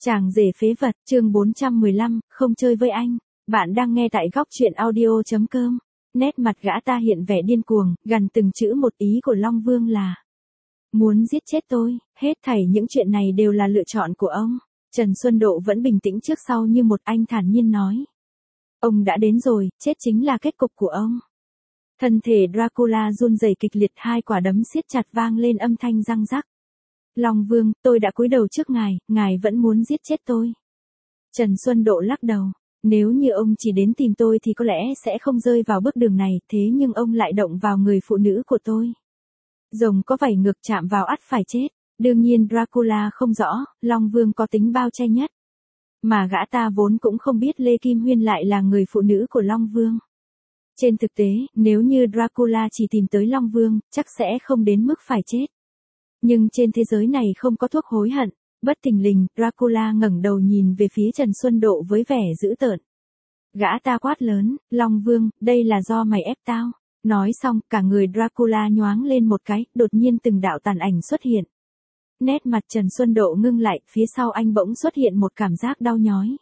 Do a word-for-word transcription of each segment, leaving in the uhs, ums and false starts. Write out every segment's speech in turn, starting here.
Chàng rể phế vật, chương bốn trăm mười lăm, không chơi với anh. Bạn đang nghe tại góc truyện audio chấm com. Nét mặt gã ta hiện vẻ điên cuồng, gằn từng chữ một, ý của Long Vương là muốn giết chết tôi, hết thảy những chuyện này đều là lựa chọn của ông. Trần Xuân Độ vẫn bình tĩnh trước sau như một, anh thản nhiên nói. Ông đã đến rồi, chết chính là kết cục của ông. Thân thể Dracula run rẩy kịch liệt, hai quả đấm siết chặt vang lên âm thanh răng rắc. Long Vương, tôi đã cúi đầu trước ngài, ngài vẫn muốn giết chết tôi. Trần Xuân Độ lắc đầu. Nếu như ông chỉ đến tìm tôi thì có lẽ sẽ không rơi vào bước đường này, thế nhưng ông lại động vào người phụ nữ của tôi. Rồng có vảy ngược chạm vào ắt phải chết. Đương nhiên Dracula không rõ, Long Vương có tính bao che nhất. Mà gã ta vốn cũng không biết Lê Kim Huyên lại là người phụ nữ của Long Vương. Trên thực tế, nếu như Dracula chỉ tìm tới Long Vương, chắc sẽ không đến mức phải chết. Nhưng trên thế giới này không có thuốc hối hận. Bất thình lình, Dracula ngẩng đầu nhìn về phía Trần Xuân Độ với vẻ dữ tợn. Gã ta quát lớn, Long Vương, đây là do mày ép tao. Nói xong, cả người Dracula nhoáng lên một cái, đột nhiên từng đạo tàn ảnh xuất hiện. Nét mặt Trần Xuân Độ ngưng lại, phía sau anh bỗng xuất hiện một cảm giác đau nhói.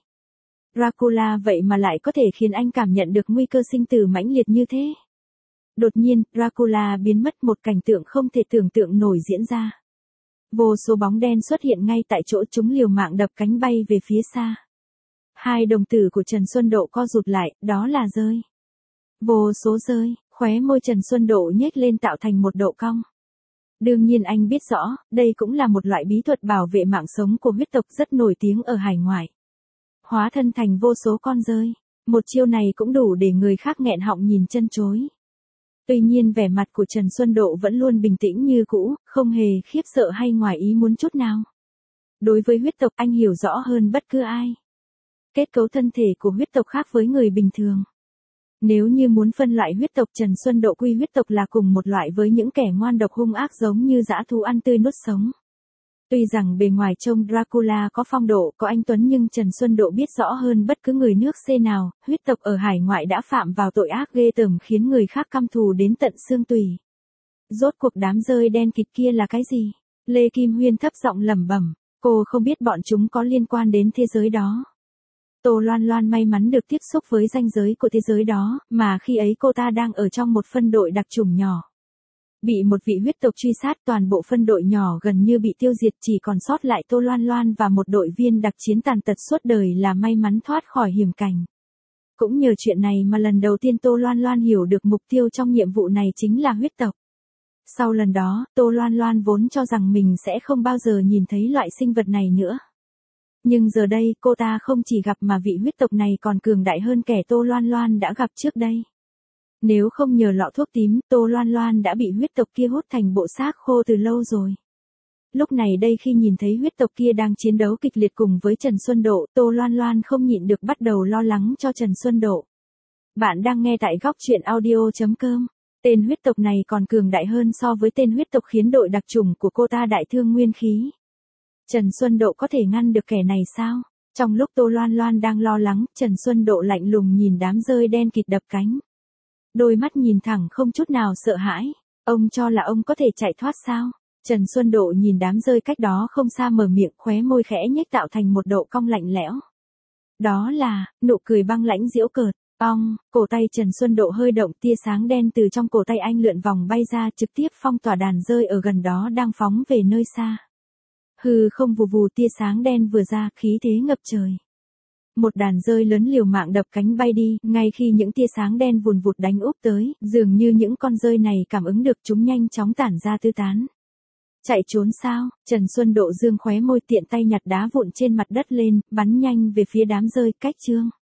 Dracula vậy mà lại có thể khiến anh cảm nhận được nguy cơ sinh tử mãnh liệt như thế. Đột nhiên, Dracula biến mất, một cảnh tượng không thể tưởng tượng nổi diễn ra. Vô số bóng đen xuất hiện ngay tại chỗ, chúng liều mạng đập cánh bay về phía xa. Hai đồng tử của Trần Xuân Độ co rụt lại, đó là rơi. Vô số rơi, khóe môi Trần Xuân Độ nhếch lên tạo thành một độ cong. Đương nhiên anh biết rõ, đây cũng là một loại bí thuật bảo vệ mạng sống của huyết tộc rất nổi tiếng ở hải ngoại. Hóa thân thành vô số con rơi. Một chiêu này cũng đủ để người khác nghẹn họng nhìn chân chối. Tuy nhiên vẻ mặt của Trần Xuân Độ vẫn luôn bình tĩnh như cũ, không hề khiếp sợ hay ngoài ý muốn chút nào. Đối với huyết tộc anh hiểu rõ hơn bất cứ ai. Kết cấu thân thể của huyết tộc khác với người bình thường. Nếu như muốn phân loại huyết tộc, Trần Xuân Độ quy huyết tộc là cùng một loại với những kẻ ngoan độc hung ác giống như dã thú ăn tươi nuốt sống. Tuy rằng bề ngoài trông Dracula có phong độ, có anh tuấn, nhưng Trần Xuân Độ biết rõ hơn bất cứ người nước C nào, huyết tộc ở hải ngoại đã phạm vào tội ác ghê tởm khiến người khác căm thù đến tận xương tủy. Rốt cuộc đám rơi đen kịt kia là cái gì? Lê Kim Huyên thấp giọng lẩm bẩm, cô không biết bọn chúng có liên quan đến thế giới đó. Tô Loan Loan may mắn được tiếp xúc với ranh giới của thế giới đó, mà khi ấy cô ta đang ở trong một phân đội đặc chủng nhỏ. Bị một vị huyết tộc truy sát, toàn bộ phân đội nhỏ gần như bị tiêu diệt, chỉ còn sót lại Tô Loan Loan và một đội viên đặc chiến tàn tật suốt đời là may mắn thoát khỏi hiểm cảnh. Cũng nhờ chuyện này mà lần đầu tiên Tô Loan Loan hiểu được mục tiêu trong nhiệm vụ này chính là huyết tộc. Sau lần đó, Tô Loan Loan vốn cho rằng mình sẽ không bao giờ nhìn thấy loại sinh vật này nữa. Nhưng giờ đây cô ta không chỉ gặp mà vị huyết tộc này còn cường đại hơn kẻ Tô Loan Loan đã gặp trước đây. Nếu không nhờ lọ thuốc tím, Tô Loan Loan đã bị huyết tộc kia hút thành bộ xác khô từ lâu rồi. Lúc này đây khi nhìn thấy huyết tộc kia đang chiến đấu kịch liệt cùng với Trần Xuân Độ, Tô Loan Loan không nhịn được bắt đầu lo lắng cho Trần Xuân Độ. Bạn đang nghe tại góc truyện audio chấm com. Tên huyết tộc này còn cường đại hơn so với tên huyết tộc khiến đội đặc chủng của cô ta đại thương nguyên khí. Trần Xuân Độ có thể ngăn được kẻ này sao? Trong lúc Tô Loan Loan đang lo lắng, Trần Xuân Độ lạnh lùng nhìn đám rơi đen kịt đập cánh. Đôi mắt nhìn thẳng không chút nào sợ hãi. Ông cho là ông có thể chạy thoát sao? Trần Xuân Độ nhìn đám rơi cách đó không xa, mở miệng, khóe môi khẽ nhếch tạo thành một độ cong lạnh lẽo. Đó là nụ cười băng lãnh giễu cợt. Ong, cổ tay Trần Xuân Độ hơi động, tia sáng đen từ trong cổ tay anh lượn vòng bay ra, trực tiếp phong tỏa đàn rơi ở gần đó đang phóng về nơi xa. Hừ không, vù vù, tia sáng đen vừa ra, khí thế ngập trời. Một đàn rơi lớn liều mạng đập cánh bay đi, ngay khi những tia sáng đen vùn vụt đánh úp tới, dường như những con rơi này cảm ứng được, chúng nhanh chóng tản ra tứ tán. Chạy trốn sao? Trần Xuân Độ dương khóe môi, tiện tay nhặt đá vụn trên mặt đất lên, bắn nhanh về phía đám rơi, cách chương.